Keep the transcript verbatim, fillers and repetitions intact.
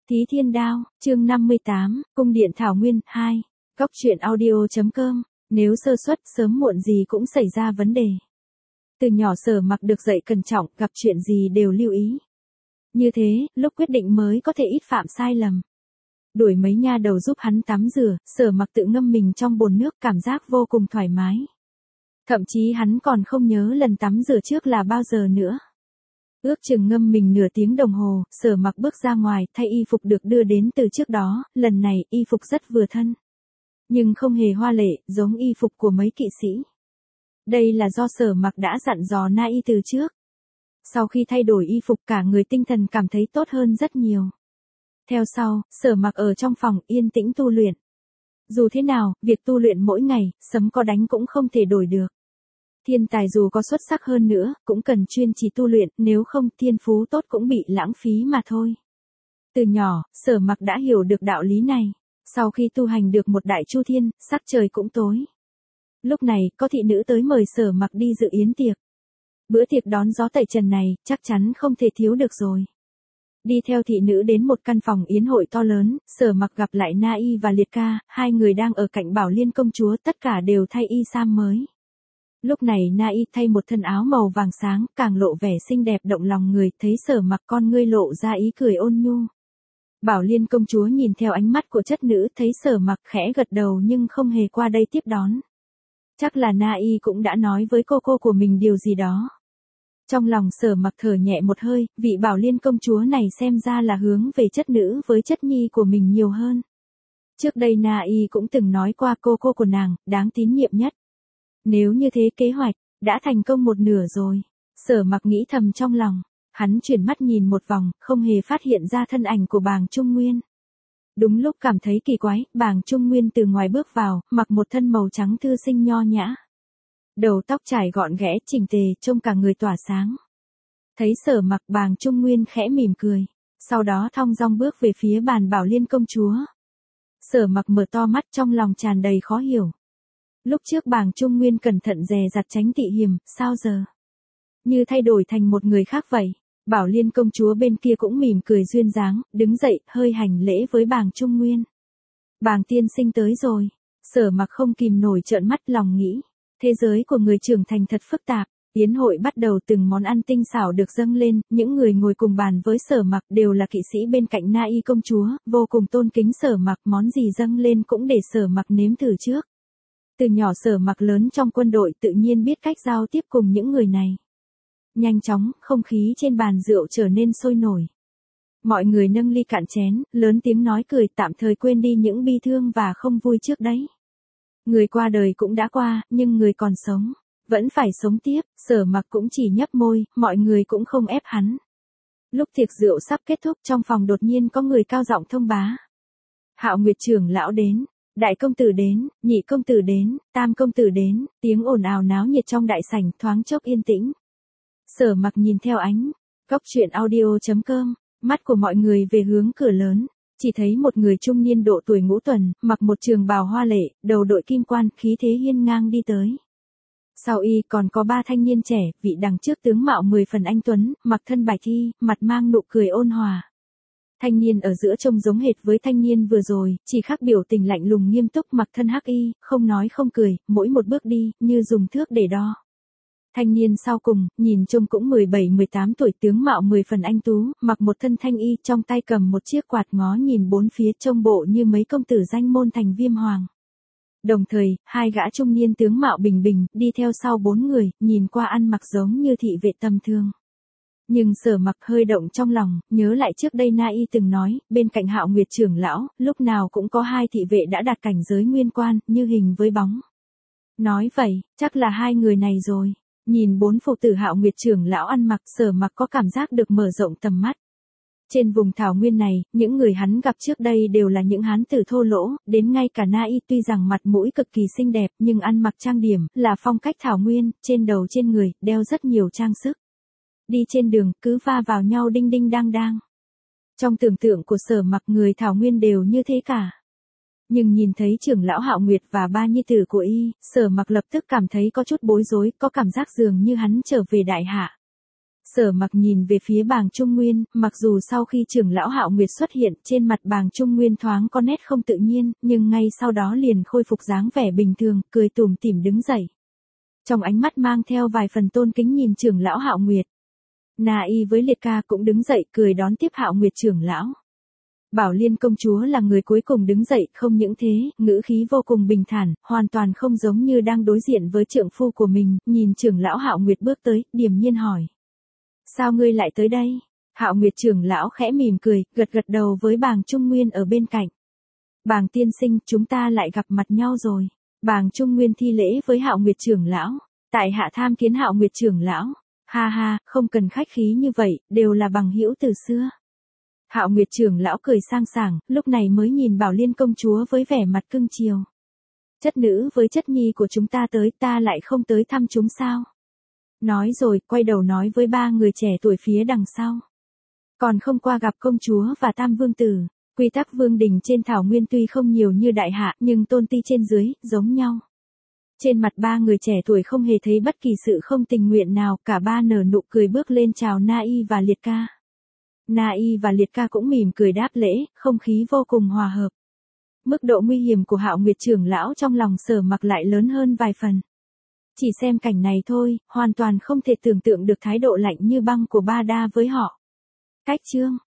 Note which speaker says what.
Speaker 1: Thí Thiên Đao, chương năm mươi tám, Cung điện Thảo Nguyên, hai. Góc truyện audio.com, nếu sơ suất sớm muộn gì cũng xảy ra vấn đề. Từ nhỏ Sở Mặc được dạy cẩn trọng, gặp chuyện gì đều lưu ý. Như thế, lúc quyết định mới có thể ít phạm sai lầm. Đuổi mấy nha đầu giúp hắn tắm rửa, Sở Mặc tự ngâm mình trong bồn nước, cảm giác vô cùng thoải mái. Thậm chí hắn còn không nhớ lần tắm rửa trước là bao giờ nữa. Ước chừng ngâm mình nửa tiếng đồng hồ, Sở Mặc bước ra ngoài, thay y phục được đưa đến từ trước đó, lần này y phục rất vừa thân. Nhưng không hề hoa lệ, giống y phục của mấy kỵ sĩ. Đây là do Sở Mặc đã dặn dò Na Y từ trước. Sau khi thay đổi y phục cả người tinh thần cảm thấy tốt hơn rất nhiều. Theo sau, Sở Mặc ở trong phòng yên tĩnh tu luyện. Dù thế nào, việc tu luyện mỗi ngày, sấm có đánh cũng không thể đổi được. Thiên tài dù có xuất sắc hơn nữa, cũng cần chuyên trì tu luyện, nếu không thiên phú tốt cũng bị lãng phí mà thôi. Từ nhỏ, Sở Mặc đã hiểu được đạo lý này. Sau khi tu hành được một đại chu thiên, sắc trời cũng tối. Lúc này, có thị nữ tới mời Sở Mặc đi dự yến tiệc. Bữa tiệc đón gió tẩy trần này, chắc chắn không thể thiếu được rồi. Đi theo thị nữ đến một căn phòng yến hội to lớn, Sở Mặc gặp lại Na Y và Liệt Ca, hai người đang ở cạnh Bảo Liên công chúa, tất cả đều thay y sam mới. Lúc này Na Y thay một thân áo màu vàng sáng, càng lộ vẻ xinh đẹp động lòng người, thấy Sở Mặc con ngươi lộ ra ý cười ôn nhu. Bảo Liên công chúa nhìn theo ánh mắt của chất nữ, thấy Sở Mặc khẽ gật đầu nhưng không hề qua đây tiếp đón. Chắc là Na Y cũng đã nói với cô cô của mình điều gì đó. Trong lòng Sở Mặc thở nhẹ một hơi, vị Bảo Liên công chúa này xem ra là hướng về chất nữ với chất nhi của mình nhiều hơn. Trước đây Na Y cũng từng nói qua cô cô của nàng, đáng tín nhiệm nhất. Nếu như thế kế hoạch, đã thành công một nửa rồi. Sở Mặc nghĩ thầm trong lòng, hắn chuyển mắt nhìn một vòng, không hề phát hiện ra thân ảnh của Bàng Trung Nguyên. Đúng lúc cảm thấy kỳ quái, Bàng Trung Nguyên từ ngoài bước vào, mặc một thân màu trắng thư sinh nho nhã. Đầu tóc trải gọn ghẽ chỉnh tề, trông cả người tỏa sáng. Thấy Sở Mặc, Bàng Trung Nguyên khẽ mỉm cười, sau đó thong dong bước về phía bàn Bảo Liên công chúa. Sở Mặc mở to mắt trong lòng tràn đầy khó hiểu. Lúc trước Bàng Trung Nguyên cẩn thận dè dặt tránh tị hiểm, sao giờ? Như thay đổi thành một người khác vậy. Bảo Liên công chúa bên kia cũng mỉm cười duyên dáng, đứng dậy, hơi hành lễ với Bàng Trung Nguyên. Bàng tiên sinh tới rồi. Sở Mặc không kìm nổi trợn mắt lòng nghĩ. Thế giới của người trưởng thành thật phức tạp. Yến hội bắt đầu, từng món ăn tinh xảo được dâng lên, những người ngồi cùng bàn với Sở Mặc đều là kỵ sĩ bên cạnh Na Y công chúa, vô cùng tôn kính Sở Mặc, món gì dâng lên cũng để Sở Mặc nếm thử trước. Từ nhỏ Sở Mặc lớn trong quân đội, tự nhiên biết cách giao tiếp cùng những người này. Nhanh chóng, không khí trên bàn rượu trở nên sôi nổi. Mọi người nâng ly cạn chén, lớn tiếng nói cười, tạm thời quên đi những bi thương và không vui trước đấy. Người qua đời cũng đã qua, nhưng người còn sống, vẫn phải sống tiếp. Sở Mặc cũng chỉ nhấp môi, mọi người cũng không ép hắn. Lúc tiệc rượu sắp kết thúc, trong phòng đột nhiên có người cao giọng thông bá. Hạo Nguyệt trưởng lão đến. Đại công tử đến, nhị công tử đến, tam công tử đến, tiếng ồn ào náo nhiệt trong đại sảnh, thoáng chốc yên tĩnh. Sở Mặc nhìn theo ánh, góc truyện audio.com, mắt của mọi người về hướng cửa lớn, chỉ thấy một người trung niên độ tuổi ngũ tuần, mặc một trường bào hoa lệ, đầu đội kim quan, khí thế hiên ngang đi tới. Sau y còn có ba thanh niên trẻ, vị đằng trước tướng mạo mười phần anh tuấn, mặc thân bạch y, mặt mang nụ cười ôn hòa. Thanh niên ở giữa trông giống hệt với thanh niên vừa rồi, chỉ khác biểu tình lạnh lùng nghiêm túc, mặc thân hắc y, không nói không cười, mỗi một bước đi, như dùng thước để đo. Thanh niên sau cùng, nhìn trông cũng mười bảy mười tám tuổi, tướng mạo mười phần anh tú, mặc một thân thanh y, trong tay cầm một chiếc quạt, ngó nhìn bốn phía, trông bộ như mấy công tử danh môn thành Viêm Hoàng. Đồng thời, hai gã trung niên tướng mạo bình bình, đi theo sau bốn người, nhìn qua ăn mặc giống như thị vệ tầm thường. Nhưng Sở Mặc hơi động trong lòng, nhớ lại trước đây Na Y từng nói, bên cạnh Hạo Nguyệt trưởng lão, lúc nào cũng có hai thị vệ đã đạt cảnh giới nguyên quan, như hình với bóng. Nói vậy, chắc là hai người này rồi. Nhìn bốn phụ tử Hạo Nguyệt trưởng lão ăn mặc, Sở Mặc có cảm giác được mở rộng tầm mắt. Trên vùng thảo nguyên này, những người hắn gặp trước đây đều là những hán tử thô lỗ, đến ngay cả Na Y tuy rằng mặt mũi cực kỳ xinh đẹp, nhưng ăn mặc trang điểm, là phong cách thảo nguyên, trên đầu trên người, đeo rất nhiều trang sức. Đi trên đường, cứ va vào nhau đinh đinh đang đang. Trong tưởng tượng của Sở Mặc, người thảo nguyên đều như thế cả. Nhưng nhìn thấy trưởng lão Hạo Nguyệt và ba nhi tử của y, Sở Mặc lập tức cảm thấy có chút bối rối, có cảm giác dường như hắn trở về đại hạ. Sở Mặc nhìn về phía Bàng Trung Nguyên, mặc dù sau khi trưởng lão Hạo Nguyệt xuất hiện, trên mặt Bàng Trung Nguyên thoáng có nét không tự nhiên, nhưng ngay sau đó liền khôi phục dáng vẻ bình thường, cười tủm tỉm đứng dậy. Trong ánh mắt mang theo vài phần tôn kính nhìn trưởng lão Hạo Nguyệt. Na Y với Liệt Ca cũng đứng dậy cười đón tiếp Hạo Nguyệt trưởng lão. Bảo Liên công chúa là người cuối cùng đứng dậy, không những thế, ngữ khí vô cùng bình thản, hoàn toàn không giống như đang đối diện với trượng phu của mình, nhìn trưởng lão Hạo Nguyệt bước tới, điềm nhiên hỏi. Sao ngươi lại tới đây? Hạo Nguyệt trưởng lão khẽ mỉm cười, gật gật đầu với Bàng Trung Nguyên ở bên cạnh. Bàng tiên sinh, chúng ta lại gặp mặt nhau rồi. Bàng Trung Nguyên thi lễ với Hạo Nguyệt trưởng lão. Tại hạ tham kiến Hạo Nguyệt trưởng lão. Ha ha, không cần khách khí như vậy, đều là bằng hữu từ xưa. Hạo Nguyệt trưởng lão cười sang sảng, lúc này mới nhìn Bảo Liên công chúa với vẻ mặt cưng chiều. Chất nữ với chất nhi của chúng ta tới, ta lại không tới thăm chúng sao? Nói rồi, quay đầu nói với ba người trẻ tuổi phía đằng sau. Còn không qua gặp công chúa và tam vương tử. Quy tắc vương đình trên thảo nguyên tuy không nhiều như đại hạ, nhưng tôn ti trên dưới, giống nhau. Trên mặt ba người trẻ tuổi không hề thấy bất kỳ sự không tình nguyện nào, cả ba nở nụ cười bước lên chào Na Y và Liệt Ca. Na Y và Liệt Ca cũng mỉm cười đáp lễ, không khí vô cùng hòa hợp. Mức độ nguy hiểm của Hạo Nguyệt trưởng lão trong lòng Sở Mặc lại lớn hơn vài phần. Chỉ xem cảnh này thôi, hoàn toàn không thể tưởng tượng được thái độ lạnh như băng của Ba Đa với họ. Cách chương